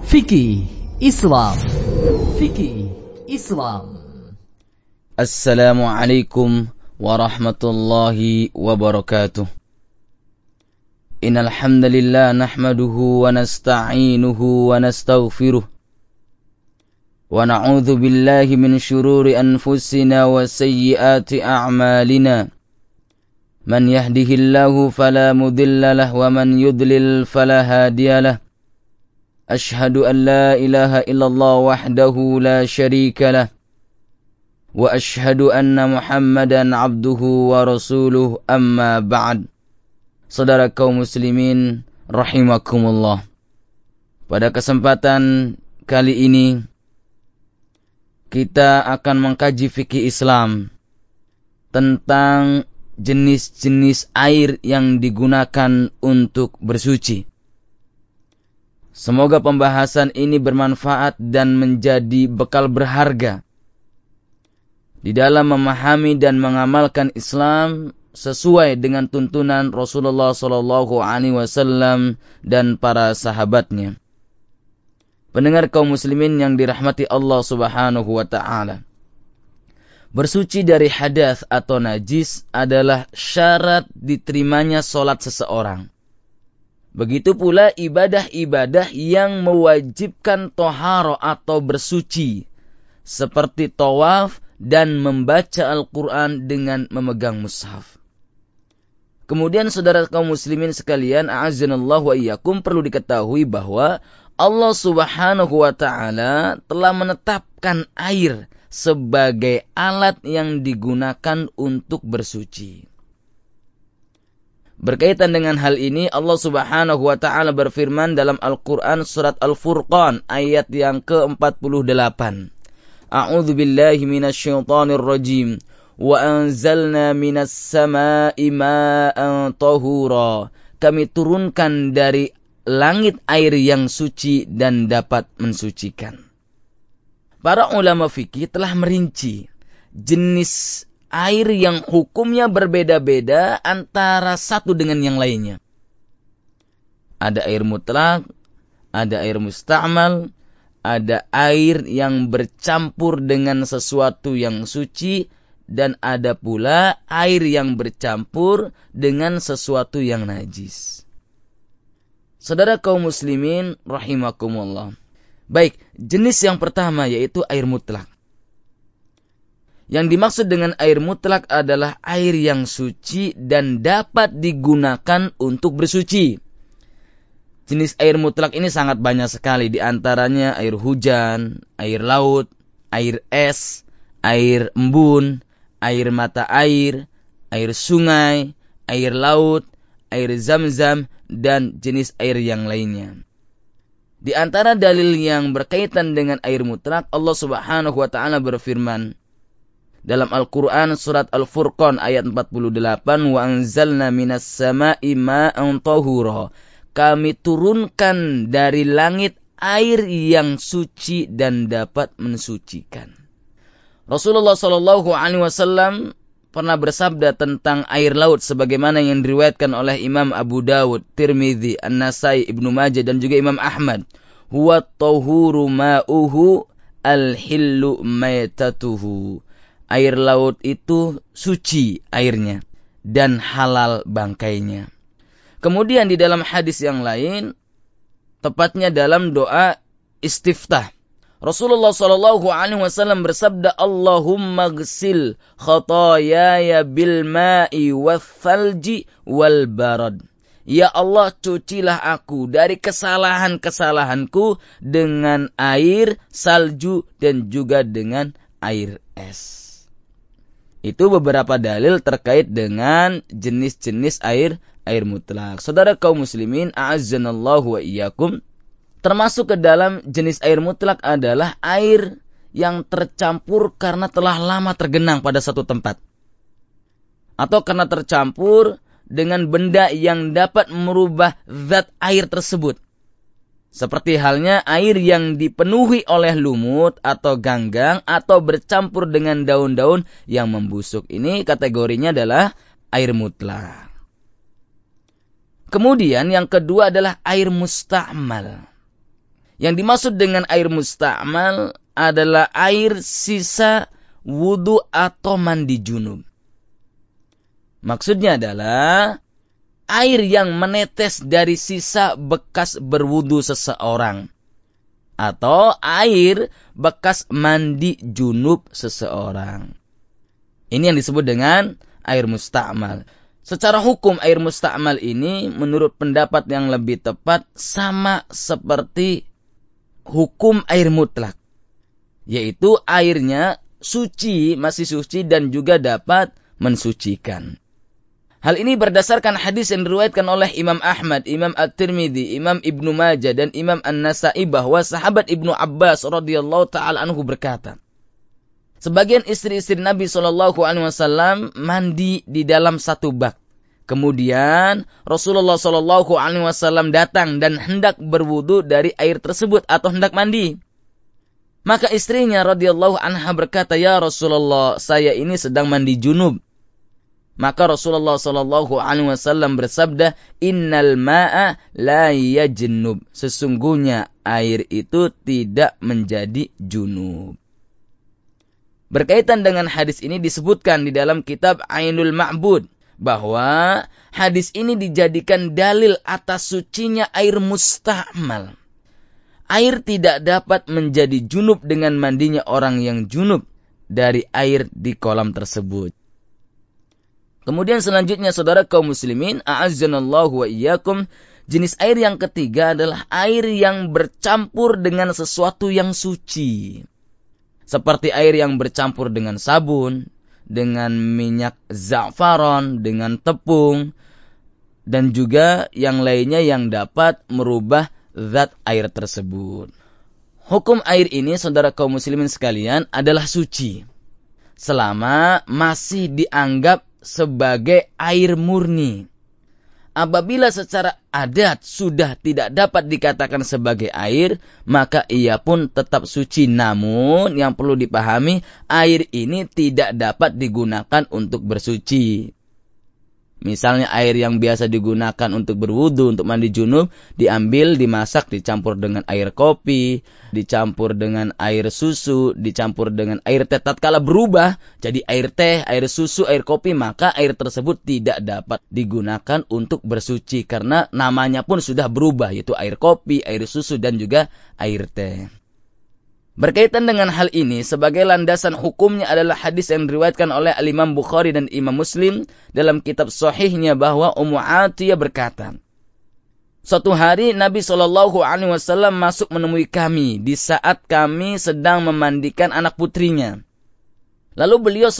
Fikih Islam. Fikih Islam. Assalamualaikum warahmatullahi wabarakatuh. Innal hamdalillah nahmaduhu wa nasta'inuhu wa nastaghfiruh. Wa na'udzu billahi min syururi anfusina wa sayyiati a'malina. Man yahdihillahu fala mudilla lahu wa man yudlil fala hadiyalah. Ashhadu an la ilaha illallah wahdahu la syarika lah. Wa ashhadu anna Muhammadan abduhu wa rasuluh, amma ba'd. Saudara kaum muslimin rahimakumullah. Pada kesempatan kali ini kita akan mengkaji fikih Islam tentang jenis-jenis air yang digunakan untuk bersuci. Semoga pembahasan ini bermanfaat dan menjadi bekal berharga di dalam memahami dan mengamalkan Islam sesuai dengan tuntunan Rasulullah SAW dan para sahabatnya. Pendengar kaum muslimin yang dirahmati Allah Subhanahu wa Ta'ala, bersuci dari hadas atau najis adalah syarat diterimanya sholat seseorang. Begitu pula ibadah-ibadah yang mewajibkan toharo atau bersuci, seperti tawaf dan membaca Al-Quran dengan memegang mushaf. Kemudian saudara kaum muslimin sekalian, a'azzanallahu wa iyyakum, perlu diketahui bahwa Allah Subhanahu wa Ta'ala telah menetapkan air sebagai alat yang digunakan untuk bersuci. Berkaitan dengan hal ini, Allah Subhanahu wa Ta'ala berfirman dalam Al-Quran surat Al-Furqan ayat yang ke-48. A'udzu billahi minasyaitonir rajim. Wa anzalna minas sama'i ma'an tahura. Kami turunkan dari langit air yang suci dan dapat mensucikan. Para ulama fikih telah merinci jenis air yang hukumnya berbeda-beda antara satu dengan yang lainnya. Ada air mutlak, ada air musta'mal, ada air yang bercampur dengan sesuatu yang suci, dan ada pula air yang bercampur dengan sesuatu yang najis. Saudara kaum muslimin rahimakumullah. Baik, jenis yang pertama yaitu air mutlak. Yang dimaksud dengan air mutlak adalah air yang suci dan dapat digunakan untuk bersuci. Jenis air mutlak ini sangat banyak sekali, di antaranya air hujan, air laut, air es, air embun, air mata air sungai, air laut, air zam-zam, dan jenis air yang lainnya. Di antara dalil yang berkaitan dengan air mutlak, Allah Subhanahu wa Ta'ala berfirman dalam Al-Quran surat Al-Furqan ayat 48, wa anzalna minas sama'i ma'an tahura. Kami turunkan dari langit air yang suci dan dapat mensucikan. Rasulullah SAW pernah bersabda tentang air laut sebagaimana yang diriwayatkan oleh Imam Abu Dawud, Tirmidzi, An-Nasai, Ibnu Majah dan juga Imam Ahmad. Huwa tahuru ma'uhu al-hillu maitatuhu. Air laut itu suci airnya dan halal bangkainya. Kemudian di dalam hadis yang lain, tepatnya dalam doa istiftah, Rasulullah SAW bersabda, Allahumma ghsil khataayaya bil ma'i wal thalji wal barad. Ya Allah, cucilah aku dari kesalahan-kesalahanku dengan air, salju, dan juga dengan air es. Itu beberapa dalil terkait dengan jenis-jenis air mutlak. Saudara kaum muslimin, a'azzanallahu wa iyyakum, termasuk ke dalam jenis air mutlak adalah air yang tercampur karena telah lama tergenang pada satu tempat, atau karena tercampur dengan benda yang dapat merubah zat air tersebut. Seperti halnya air yang dipenuhi oleh lumut atau ganggang atau bercampur dengan daun-daun yang membusuk. Ini kategorinya adalah air mutlak. Kemudian yang kedua adalah air musta'mal. Yang dimaksud dengan air musta'mal adalah air sisa wudu atau mandi junub. Maksudnya adalah air yang menetes dari sisa bekas berwudu seseorang. Atau air bekas mandi junub seseorang. Ini yang disebut dengan air musta'mal. Secara hukum air musta'mal ini menurut pendapat yang lebih tepat sama seperti hukum air mutlak. Yaitu airnya suci, masih suci dan juga dapat mensucikan. Hal ini berdasarkan hadis yang diriwayatkan oleh Imam Ahmad, Imam At-Tirmidzi, Imam Ibnu Majah dan Imam An-Nasa'i bahwa sahabat Ibnu Abbas radhiyallahu taala anhu berkata, sebagian istri-istri Nabi SAW mandi di dalam satu bak. Kemudian Rasulullah SAW datang dan hendak berwudu dari air tersebut atau hendak mandi. Maka istrinya radhiyallahu anha berkata, "Ya Rasulullah, saya ini sedang mandi junub." Maka Rasulullah SAW bersabda, "Innal ma'a la yajnub." Sesungguhnya air itu tidak menjadi junub. Berkaitan dengan hadis ini disebutkan di dalam kitab Ainul Ma'bud bahwa hadis ini dijadikan dalil atas sucinya air musta'mal. Air tidak dapat menjadi junub dengan mandinya orang yang junub dari air di kolam tersebut. Kemudian selanjutnya saudara kaum muslimin, a'azzanallahu wa iyyakum, jenis air yang ketiga adalah air yang bercampur dengan sesuatu yang suci. Seperti air yang bercampur dengan sabun, dengan minyak za'faron, dengan tepung, dan juga yang lainnya yang dapat merubah zat air tersebut. Hukum air ini, saudara kaum muslimin sekalian, adalah suci. Selama masih dianggap sebagai air murni. Apabila secara adat sudah tidak dapat dikatakan sebagai air, maka ia pun tetap suci. Namun yang perlu dipahami, air ini tidak dapat digunakan untuk bersuci. Misalnya air yang biasa digunakan untuk berwudu, untuk mandi junub, diambil, dimasak, dicampur dengan air kopi, dicampur dengan air susu, dicampur dengan air teh. Tatkala berubah jadi air teh, air susu, air kopi, maka air tersebut tidak dapat digunakan untuk bersuci. Karena namanya pun sudah berubah, yaitu air kopi, air susu, dan juga air teh. Berkaitan dengan hal ini, sebagai landasan hukumnya adalah hadis yang diriwayatkan oleh Al-Imam Bukhari dan Imam Muslim dalam kitab sahihnya bahwa Ummu Atiyah berkata, suatu hari Nabi SAW masuk menemui kami di saat kami sedang memandikan anak putrinya. Lalu beliau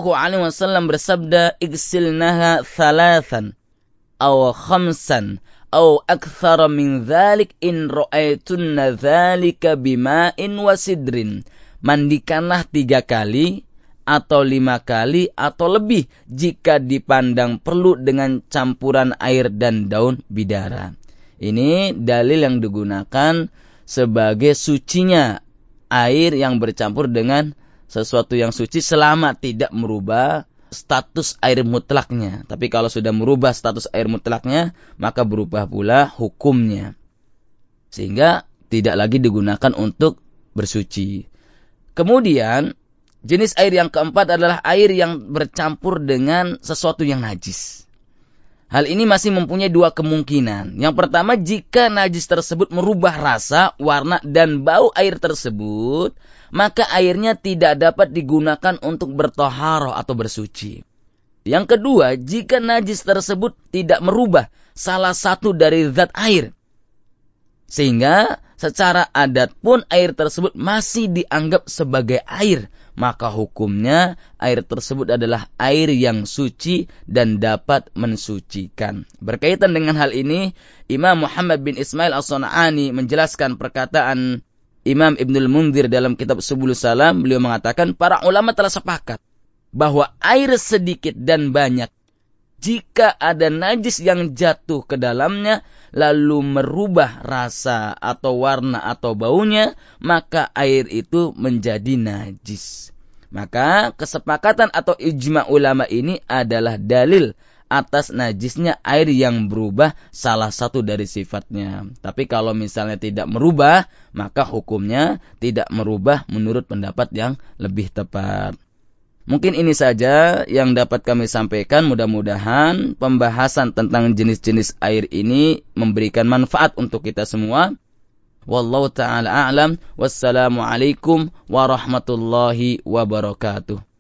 SAW bersabda, "Igsilnaha thalathan, aw khamsan, aw akthara min dhalik in ra'aitunna dhalika bima'in wa sidrin." Mandikanlah 3 kali atau 5 kali atau lebih jika dipandang perlu dengan campuran air dan daun bidara. Ini dalil yang digunakan sebagai sucinya air yang bercampur dengan sesuatu yang suci selama tidak merubah status air mutlaknya. Tapi kalau sudah merubah status air mutlaknya, maka berubah pula hukumnya. Sehingga tidak lagi digunakan untuk bersuci. Kemudian, jenis air yang keempat adalah air yang bercampur dengan sesuatu yang najis. Hal ini masih mempunyai 2 kemungkinan. Yang pertama, jika najis tersebut merubah rasa, warna, dan bau air tersebut, maka airnya tidak dapat digunakan untuk bertoharoh atau bersuci. Yang kedua, jika najis tersebut tidak merubah salah satu dari zat air, sehingga secara adat pun air tersebut masih dianggap sebagai air, maka hukumnya air tersebut adalah air yang suci dan dapat mensucikan. Berkaitan dengan hal ini, Imam Muhammad bin Ismail As-Sun'ani menjelaskan perkataan Imam Ibnul Munzir dalam kitab Subulus Salam. Beliau mengatakan, para ulama telah sepakat bahwa air sedikit dan banyak, jika ada najis yang jatuh ke dalamnya lalu merubah rasa atau warna atau baunya, maka air itu menjadi najis. Maka kesepakatan atau ijma ulama ini adalah dalil atas najisnya air yang berubah salah satu dari sifatnya. Tapi kalau misalnya tidak merubah, maka hukumnya tidak merubah menurut pendapat yang lebih tepat. Mungkin ini saja yang dapat kami sampaikan. Mudah-mudahan pembahasan tentang jenis-jenis air ini memberikan manfaat untuk kita semua. Wallahu ta'ala a'lam. Wassalamualaikum warahmatullahi wabarakatuh.